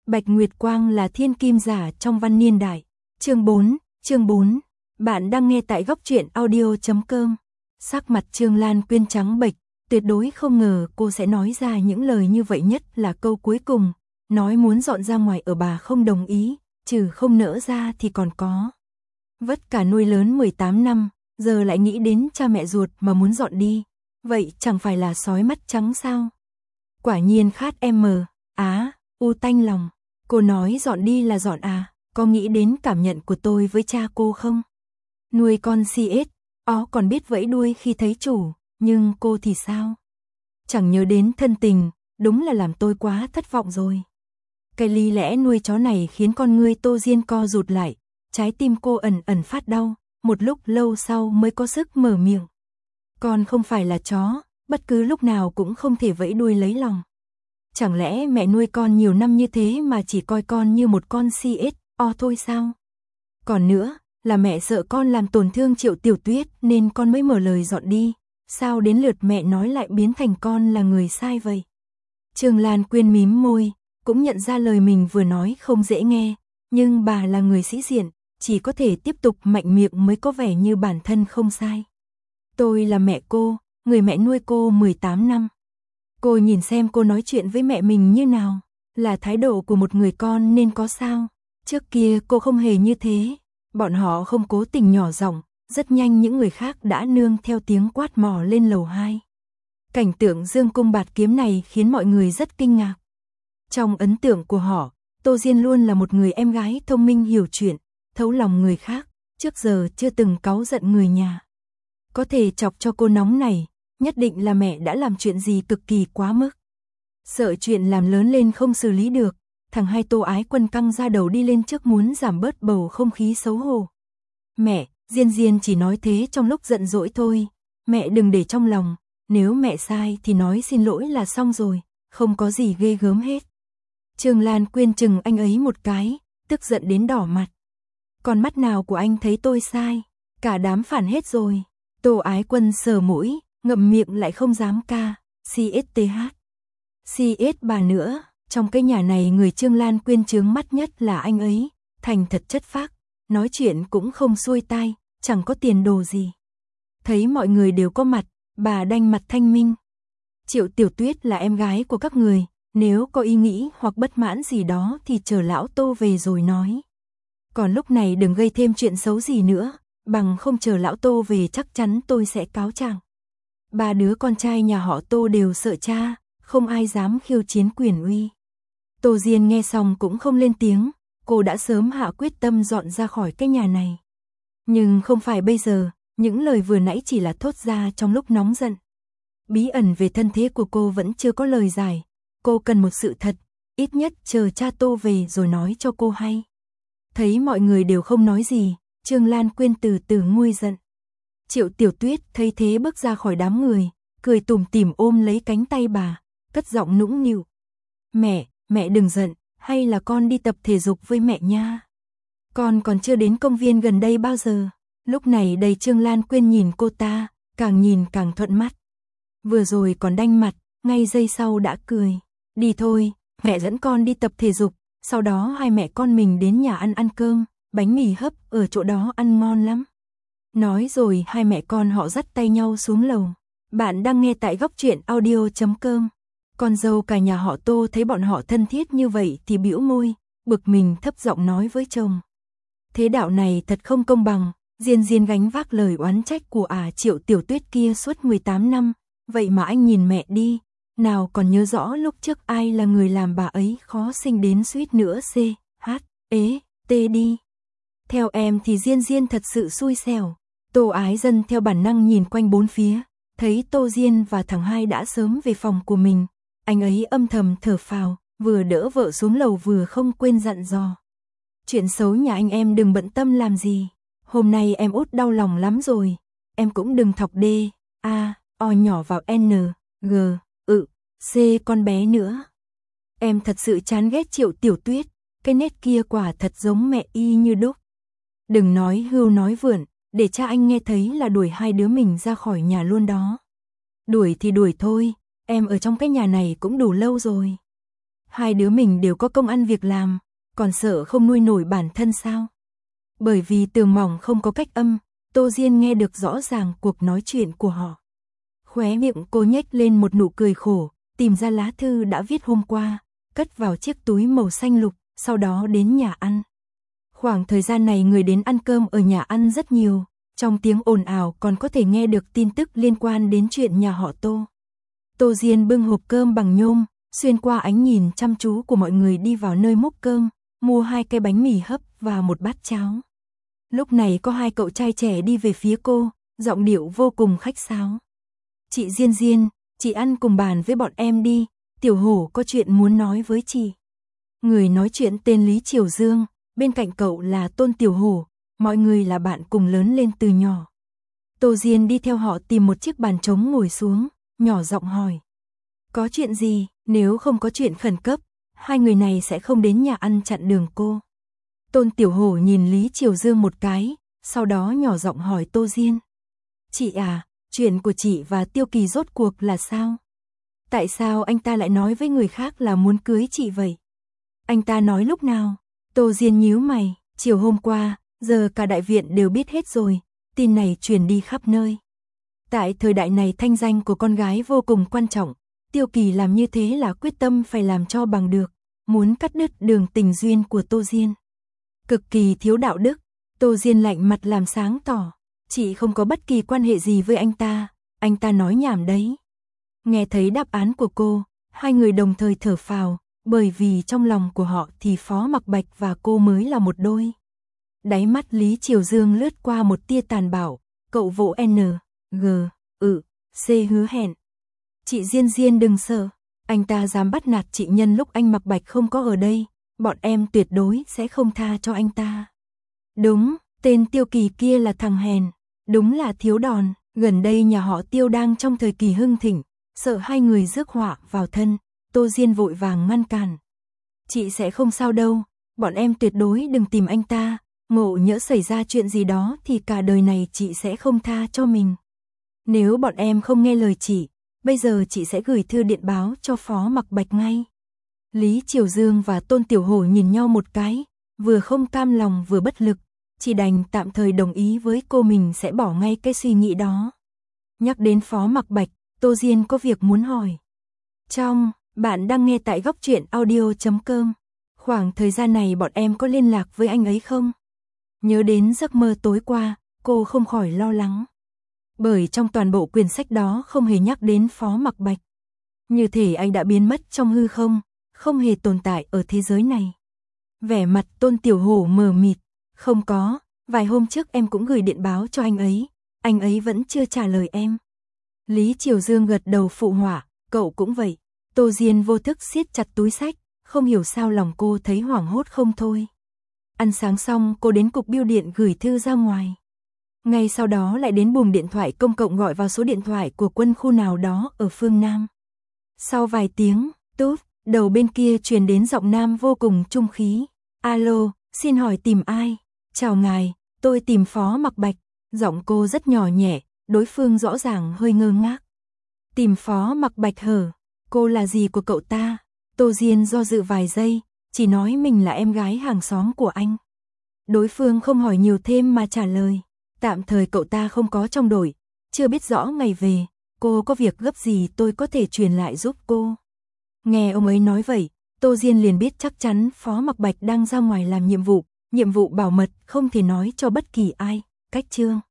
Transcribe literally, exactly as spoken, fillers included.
Bạch Nguyệt Quang là thiên kim giả trong văn niên đại. Chương bốn, chương bốn. Bạn đang nghe tại góc truyện audio chấm com. Sắc mặt Trương Lan Quyên trắng bệch, tuyệt đối không ngờ cô sẽ nói ra những lời như vậy, nhất là câu cuối cùng, nói muốn dọn ra ngoài ở bà không đồng ý, trừ không nỡ ra thì còn có. Vất cả nuôi lớn mười tám năm, giờ lại nghĩ đến cha mẹ ruột mà muốn dọn đi, vậy chẳng phải là sói mắt trắng sao? Quả nhiên khát em mờ, á, u tanh lòng. Cô nói dọn đi là dọn à, có nghĩ đến cảm nhận của tôi với cha cô không? Nuôi con xê ét, ó còn biết vẫy đuôi khi thấy chủ, nhưng cô thì sao? Chẳng nhớ đến thân tình, đúng là làm tôi quá thất vọng rồi. Cái lý lẽ nuôi chó này khiến con ngươi Tô Diên co rụt lại, trái tim cô ẩn ẩn phát đau, một lúc lâu sau mới có sức mở miệng. Con không phải là chó, bất cứ lúc nào cũng không thể vẫy đuôi lấy lòng. Chẳng lẽ mẹ nuôi con nhiều năm như thế mà chỉ coi con như một con xê ét o thôi sao? Còn nữa, là mẹ sợ con làm tổn thương Triệu Tiểu Tuyết nên con mới mở lời dọn đi. Sao đến lượt mẹ nói lại biến thành con là người sai vậy? Trương Lan Quyên mím môi, cũng nhận ra lời mình vừa nói không dễ nghe, nhưng bà là người sĩ diện, chỉ có thể tiếp tục mạnh miệng mới có vẻ như bản thân không sai. Tôi là mẹ cô, người mẹ nuôi cô mười tám năm. Cô nhìn xem cô nói chuyện với mẹ mình như nào, là thái độ của một người con nên có sao? Trước kia cô không hề như thế, bọn họ không cố tình nhỏ giọng, rất nhanh những người khác đã nương theo tiếng quát mò lên lầu hai. Cảnh tượng dương cung bạt kiếm này khiến mọi người rất kinh ngạc. Trong ấn tượng của họ, Tô Diên luôn là một người em gái thông minh hiểu chuyện, thấu lòng người khác, trước giờ chưa từng cáu giận người nhà. Có thể chọc cho cô nóng này, nhất định là mẹ đã làm chuyện gì cực kỳ quá mức. Sợ chuyện làm lớn lên không xử lý được, thằng hai Tô Ái Quân căng ra đầu đi lên trước muốn giảm bớt bầu không khí xấu hổ. Mẹ, Diên Diên chỉ nói thế trong lúc giận dỗi thôi, mẹ đừng để trong lòng, nếu mẹ sai thì nói xin lỗi là xong rồi, không có gì ghê gớm hết. Trương Lan Quyên chừng anh ấy một cái, tức giận đến đỏ mặt. Còn mắt nào của anh thấy tôi sai, cả đám phản hết rồi. Tô Ái Quân sờ mũi, ngậm miệng lại không dám ca, xê ét tê hát. xê ét bà nữa, trong cái nhà này người Trương Lan Quyên chướng mắt nhất là anh ấy, thành thật chất phác, nói chuyện cũng không xuôi tai, chẳng có tiền đồ gì. Thấy mọi người đều có mặt, bà đanh mặt thanh minh. Triệu Tiểu Tuyết là em gái của các người, nếu có ý nghĩ hoặc bất mãn gì đó thì chờ lão Tô về rồi nói. Còn lúc này đừng gây thêm chuyện xấu gì nữa, bằng không chờ lão Tô về chắc chắn tôi sẽ cáo trạng. Ba đứa con trai nhà họ Tô đều sợ cha, không ai dám khiêu chiến quyền uy. Tô Diên nghe xong cũng không lên tiếng, cô đã sớm hạ quyết tâm dọn ra khỏi cái nhà này. Nhưng không phải bây giờ, những lời vừa nãy chỉ là thốt ra trong lúc nóng giận. Bí ẩn về thân thế của cô vẫn chưa có lời giải, cô cần một sự thật, ít nhất chờ cha Tô về rồi nói cho cô hay. Thấy mọi người đều không nói gì, Trương Lan Quyên từ từ nguôi giận. Triệu Tiểu Tuyết thấy thế bước ra khỏi đám người, cười tủm tỉm ôm lấy cánh tay bà, cất giọng nũng nịu. Mẹ, mẹ đừng giận, hay là con đi tập thể dục với mẹ nha. Con còn chưa đến công viên gần đây bao giờ. Lúc này đây Trương Lan Quyên nhìn cô ta, càng nhìn càng thuận mắt. Vừa rồi còn đanh mặt, ngay giây sau đã cười. Đi thôi, mẹ dẫn con đi tập thể dục, sau đó hai mẹ con mình đến nhà ăn ăn cơm, bánh mì hấp ở chỗ đó ăn ngon lắm. Nói rồi hai mẹ con họ dắt tay nhau xuống lầu. Bạn đang nghe tại góc truyện audio chấm com. Con dâu cả nhà họ Tô thấy bọn họ thân thiết như vậy thì bĩu môi, bực mình thấp giọng nói với chồng. Thế đạo này thật không công bằng, Diên Diên gánh vác lời oán trách của ả Triệu Tiểu Tuyết kia suốt mười tám năm, vậy mà anh nhìn mẹ đi, nào còn nhớ rõ lúc trước ai là người làm bà ấy khó sinh đến suýt nữa C, H, ế, T đi. Theo em thì Diên Diên thật sự xui xẻo. Tô Ái Dân theo bản năng nhìn quanh bốn phía, thấy Tô Diên và thằng hai đã sớm về phòng của mình, anh ấy âm thầm thở phào, vừa đỡ vợ xuống lầu vừa không quên dặn dò. Chuyện xấu nhà anh em đừng bận tâm làm gì, hôm nay em út đau lòng lắm rồi, em cũng đừng thọc D, A, O nhỏ vào N, G, ự, C con bé nữa. Em thật sự chán ghét Triệu Tiểu Tuyết, cái nét kia quả thật giống mẹ y như đúc. Đừng nói hưu nói vượn, để cha anh nghe thấy là đuổi hai đứa mình ra khỏi nhà luôn đó. Đuổi thì đuổi thôi, em ở trong cái nhà này cũng đủ lâu rồi. Hai đứa mình đều có công ăn việc làm, còn sợ không nuôi nổi bản thân sao? Bởi vì tường mỏng không có cách âm, Tô Diên nghe được rõ ràng cuộc nói chuyện của họ. Khóe miệng cô nhếch lên một nụ cười khổ, tìm ra lá thư đã viết hôm qua, cất vào chiếc túi màu xanh lục, sau đó đến nhà ăn. Khoảng thời gian này người đến ăn cơm ở nhà ăn rất nhiều, trong tiếng ồn ào còn có thể nghe được tin tức liên quan đến chuyện nhà họ Tô. Tô Diên bưng hộp cơm bằng nhôm, xuyên qua ánh nhìn chăm chú của mọi người đi vào nơi múc cơm, mua hai cái bánh mì hấp và một bát cháo. Lúc này có hai cậu trai trẻ đi về phía cô, giọng điệu vô cùng khách sáo. Chị Diên Diên, chị ăn cùng bàn với bọn em đi, Tiểu Hổ có chuyện muốn nói với chị. Người nói chuyện tên Lý Triều Dương, bên cạnh cậu là Tôn Tiểu Hổ, mọi người là bạn cùng lớn lên từ nhỏ. Tô Diên đi theo họ tìm một chiếc bàn trống ngồi xuống, nhỏ giọng hỏi. Có chuyện gì, nếu không có chuyện khẩn cấp, hai người này sẽ không đến nhà ăn chặn đường cô. Tôn Tiểu Hổ nhìn Lý Triều Dương một cái, sau đó nhỏ giọng hỏi Tô Diên. Chị à, chuyện của chị và Tiêu Kỳ rốt cuộc là sao? Tại sao anh ta lại nói với người khác là muốn cưới chị vậy? Anh ta nói lúc nào? Tô Diên nhíu mày, chiều hôm qua, giờ cả đại viện đều biết hết rồi, tin này truyền đi khắp nơi. Tại thời đại này thanh danh của con gái vô cùng quan trọng, Tiêu Kỳ làm như thế là quyết tâm phải làm cho bằng được, muốn cắt đứt đường tình duyên của Tô Diên. Cực kỳ thiếu đạo đức, Tô Diên lạnh mặt làm sáng tỏ, chị không có bất kỳ quan hệ gì với anh ta, anh ta nói nhảm đấy. Nghe thấy đáp án của cô, hai người đồng thời thở phào, bởi vì trong lòng của họ thì Phó Mặc Bạch và cô mới là một đôi. Đáy mắt Lý Triều Dương lướt qua một tia tàn bạo, cậu vỗ N, G, ừ, C hứa hẹn. Chị Diên Diên đừng sợ, anh ta dám bắt nạt chị nhân lúc anh Mặc Bạch không có ở đây, bọn em tuyệt đối sẽ không tha cho anh ta. Đúng, tên Tiêu Kỳ kia là thằng hèn, đúng là thiếu đòn, gần đây nhà họ Tiêu đang trong thời kỳ hưng thịnh, sợ hai người rước họa vào thân, Tô Diên vội vàng ngăn cản. Chị sẽ không sao đâu, bọn em tuyệt đối đừng tìm anh ta, ngộ nhỡ xảy ra chuyện gì đó thì cả đời này chị sẽ không tha cho mình. Nếu bọn em không nghe lời chị, bây giờ chị sẽ gửi thư điện báo cho Phó Mặc Bạch ngay. Lý Triều Dương và Tôn Tiểu Hổ nhìn nhau một cái, vừa không cam lòng vừa bất lực, chỉ đành tạm thời đồng ý với cô mình sẽ bỏ ngay cái suy nghĩ đó. Nhắc đến Phó Mặc Bạch, Tô Diên có việc muốn hỏi. Trong, bạn đang nghe tại góc truyện audio chấm com. Khoảng thời gian này bọn em có liên lạc với anh ấy không? Nhớ đến giấc mơ tối qua, cô không khỏi lo lắng. Bởi trong toàn bộ quyển sách đó không hề nhắc đến Phó Mặc Bạch. Như thể anh đã biến mất trong hư không, không hề tồn tại ở thế giới này. Vẻ mặt Tôn Tiểu Hổ mờ mịt, không có, vài hôm trước em cũng gửi điện báo cho anh ấy, anh ấy vẫn chưa trả lời em. Lý Triều Dương gật đầu phụ họa, cậu cũng vậy. Tô Diên vô thức siết chặt túi sách, không hiểu sao lòng cô thấy hoảng hốt không thôi. Ăn sáng xong cô đến cục bưu điện gửi thư ra ngoài. Ngay sau đó lại đến buồng điện thoại công cộng gọi vào số điện thoại của quân khu nào đó ở phương Nam. Sau vài tiếng, tút, đầu bên kia truyền đến giọng nam vô cùng trung khí. Alo, xin hỏi tìm ai? Chào ngài, tôi tìm Phó Mặc Bạch. Giọng cô rất nhỏ nhẹ, đối phương rõ ràng hơi ngơ ngác. Tìm Phó Mặc Bạch hở? Cô là gì của cậu ta? Tô Diên do dự vài giây, chỉ nói mình là em gái hàng xóm của anh. Đối phương không hỏi nhiều thêm mà trả lời. Tạm thời cậu ta không có trong đội, chưa biết rõ ngày về, cô có việc gấp gì tôi có thể truyền lại giúp cô. Nghe ông ấy nói vậy, Tô Diên liền biết chắc chắn Phó Mặc Bạch đang ra ngoài làm nhiệm vụ, nhiệm vụ bảo mật không thể nói cho bất kỳ ai. Cách chương